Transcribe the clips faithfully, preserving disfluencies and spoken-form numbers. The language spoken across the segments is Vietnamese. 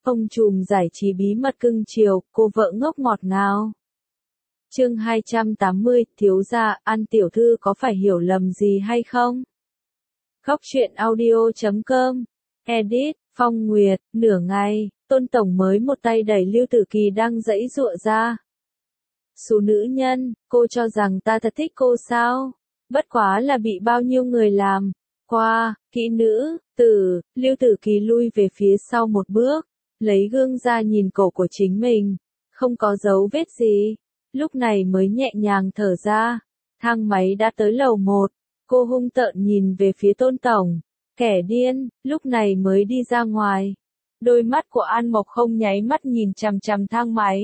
Ông trùm giải trí bí mật cưng chiều, cô vợ ngốc ngọt ngào. Chương hai trăm tám mươi, thiếu gia, An tiểu thư có phải hiểu lầm gì hay không? Góc truyện audio chấm com. Edit, Phong Nguyệt, nửa ngày, Tôn Tổng mới một tay đẩy Lưu Tử Kỳ đang giãy giụa ra. Số nữ nhân, cô cho rằng ta thật thích cô sao? Bất quá là bị bao nhiêu người làm. Qua, kỹ nữ, tử, Lưu Tử Kỳ lui về phía sau một bước, lấy gương ra nhìn cổ của chính mình, không có dấu vết gì. Lúc này mới nhẹ nhàng thở ra. Thang máy đã tới lầu một, cô hung tợn nhìn về phía Tôn Tổng. Kẻ điên, lúc này mới đi ra ngoài. Đôi mắt của An Mộc không nháy mắt nhìn chằm chằm thang máy.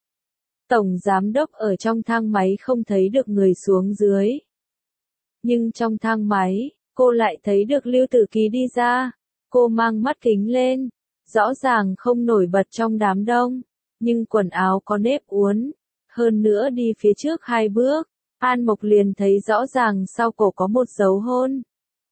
Tổng giám đốc ở trong thang máy không thấy được người xuống dưới. Nhưng trong thang máy, cô lại thấy được Lưu Tử Kỳ đi ra. Cô mang mắt kính lên, rõ ràng không nổi bật trong đám đông, nhưng quần áo có nếp uốn. Hơn nữa đi phía trước hai bước, An Mộc liền thấy rõ ràng sau cổ có một dấu hôn.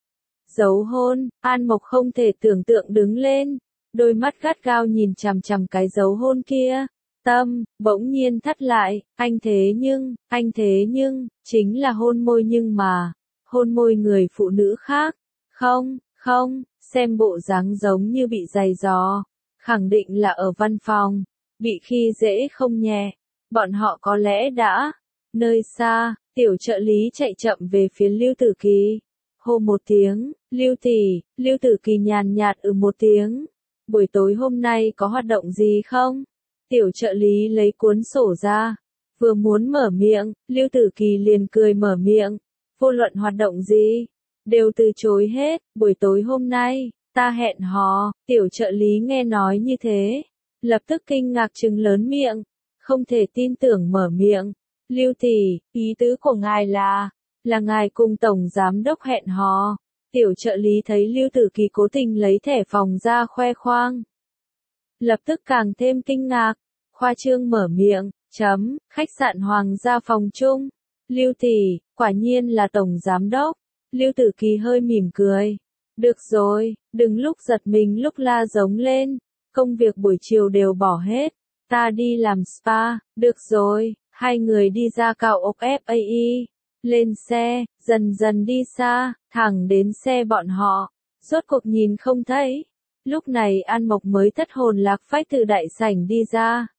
Dấu hôn, An Mộc không thể tưởng tượng đứng lên, đôi mắt gắt gao nhìn chằm chằm cái dấu hôn kia. Tâm, bỗng nhiên thắt lại, anh thế nhưng, anh thế nhưng, chính là hôn môi nhưng mà, hôn môi người phụ nữ khác. Không, không, xem bộ dáng giống như bị giày giò, khẳng định là ở văn phòng, bị khi dễ không nhẹ. Bọn họ có lẽ đã, nơi xa, tiểu trợ lý chạy chậm về phía Lưu Tử Kỳ. Hô một tiếng, Lưu tỷ, Lưu Tử Kỳ nhàn nhạt ừ một tiếng. Buổi tối hôm nay có hoạt động gì không? Tiểu trợ lý lấy cuốn sổ ra, vừa muốn mở miệng, Lưu Tử Kỳ liền cười mở miệng. Vô luận hoạt động gì, đều từ chối hết. Buổi tối hôm nay, ta hẹn hò. Tiểu trợ lý nghe nói như thế, lập tức kinh ngạc trừng lớn miệng. Không thể tin tưởng mở miệng. Lưu tỷ, ý tứ của ngài là, là ngài cùng tổng giám đốc hẹn hò. Tiểu trợ lý thấy Lưu Tử Kỳ cố tình lấy thẻ phòng ra khoe khoang, lập tức càng thêm kinh ngạc, khoa trương mở miệng, chấm, khách sạn Hoàng gia phòng chung. Lưu tỷ, quả nhiên là tổng giám đốc. Lưu Tử Kỳ hơi mỉm cười. Được rồi, đừng lúc giật mình lúc la giống lên, công việc buổi chiều đều bỏ hết. Ta đi làm spa. Được rồi, hai người đi ra cao ốc ép a e, lên xe, dần dần đi xa, thẳng đến xe bọn họ, rốt cuộc nhìn không thấy. Lúc này An Mộc mới thất hồn lạc phách từ đại sảnh đi ra.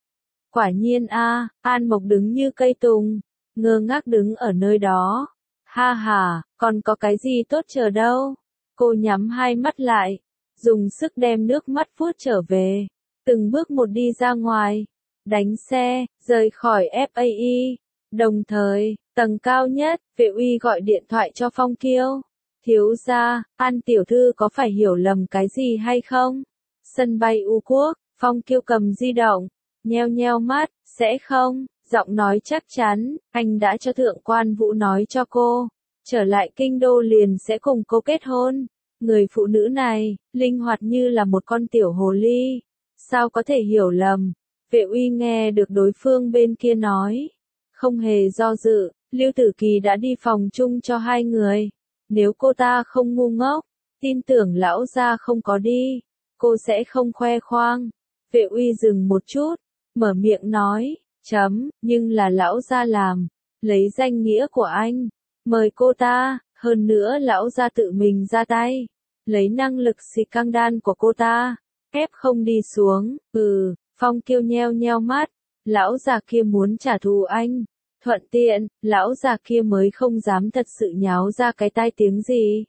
Quả nhiên a, An Mộc đứng như cây tùng, ngơ ngác đứng ở nơi đó. Ha ha, còn có cái gì tốt chờ đâu. Cô nhắm hai mắt lại, dùng sức đem nước mắt vuốt trở về. Từng bước một đi ra ngoài, đánh xe, rời khỏi ép a e. Đồng thời, tầng cao nhất, Vệ Uy gọi điện thoại cho Phong Kiêu. Thiếu gia, An tiểu thư có phải hiểu lầm cái gì hay không? Sân bay U Quốc, Phong Kiêu cầm di động, nheo nheo mắt, sẽ không, giọng nói chắc chắn, anh đã cho thượng quan Vũ nói cho cô, trở lại kinh đô liền sẽ cùng cô kết hôn. Người phụ nữ này, linh hoạt như là một con tiểu hồ ly. Sao có thể hiểu lầm? Vệ Uy nghe được đối phương bên kia nói, không hề do dự, Lưu Tử Kỳ đã đi phòng chung cho hai người. Nếu cô ta không ngu ngốc, tin tưởng lão gia không có đi, cô sẽ không khoe khoang. Vệ Uy dừng một chút, mở miệng nói, chấm, nhưng là lão gia làm, lấy danh nghĩa của anh, mời cô ta, hơn nữa lão gia tự mình ra tay, lấy năng lực xì căng đan của cô ta, ép không đi xuống. Ừ, Phong Kiêu nheo nheo mắt, lão già kia muốn trả thù anh, thuận tiện, lão già kia mới không dám thật sự nháo ra cái tai tiếng gì.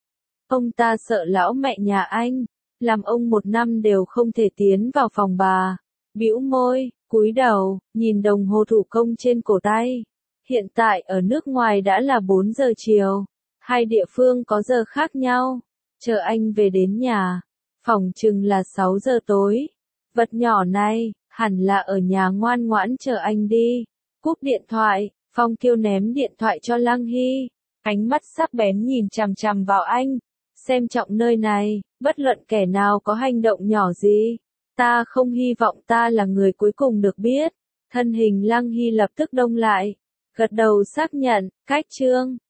Ông ta sợ lão mẹ nhà anh, làm ông một năm đều không thể tiến vào phòng bà. Bĩu môi, cúi đầu, nhìn đồng hồ thủ công trên cổ tay. Hiện tại ở nước ngoài đã là bốn giờ chiều, hai địa phương có giờ khác nhau. Chờ anh về đến nhà, phòng chừng là sáu giờ tối. Vật nhỏ này, hẳn là ở nhà ngoan ngoãn chờ anh đi. Cúp điện thoại, Phong Kiêu ném điện thoại cho Lăng Hy. Ánh mắt sắc bén nhìn chằm chằm vào anh. Xem trọng nơi này, bất luận kẻ nào có hành động nhỏ gì. Ta không hy vọng ta là người cuối cùng được biết. Thân hình Lăng Hy lập tức đông lại. Gật đầu xác nhận, cách chương.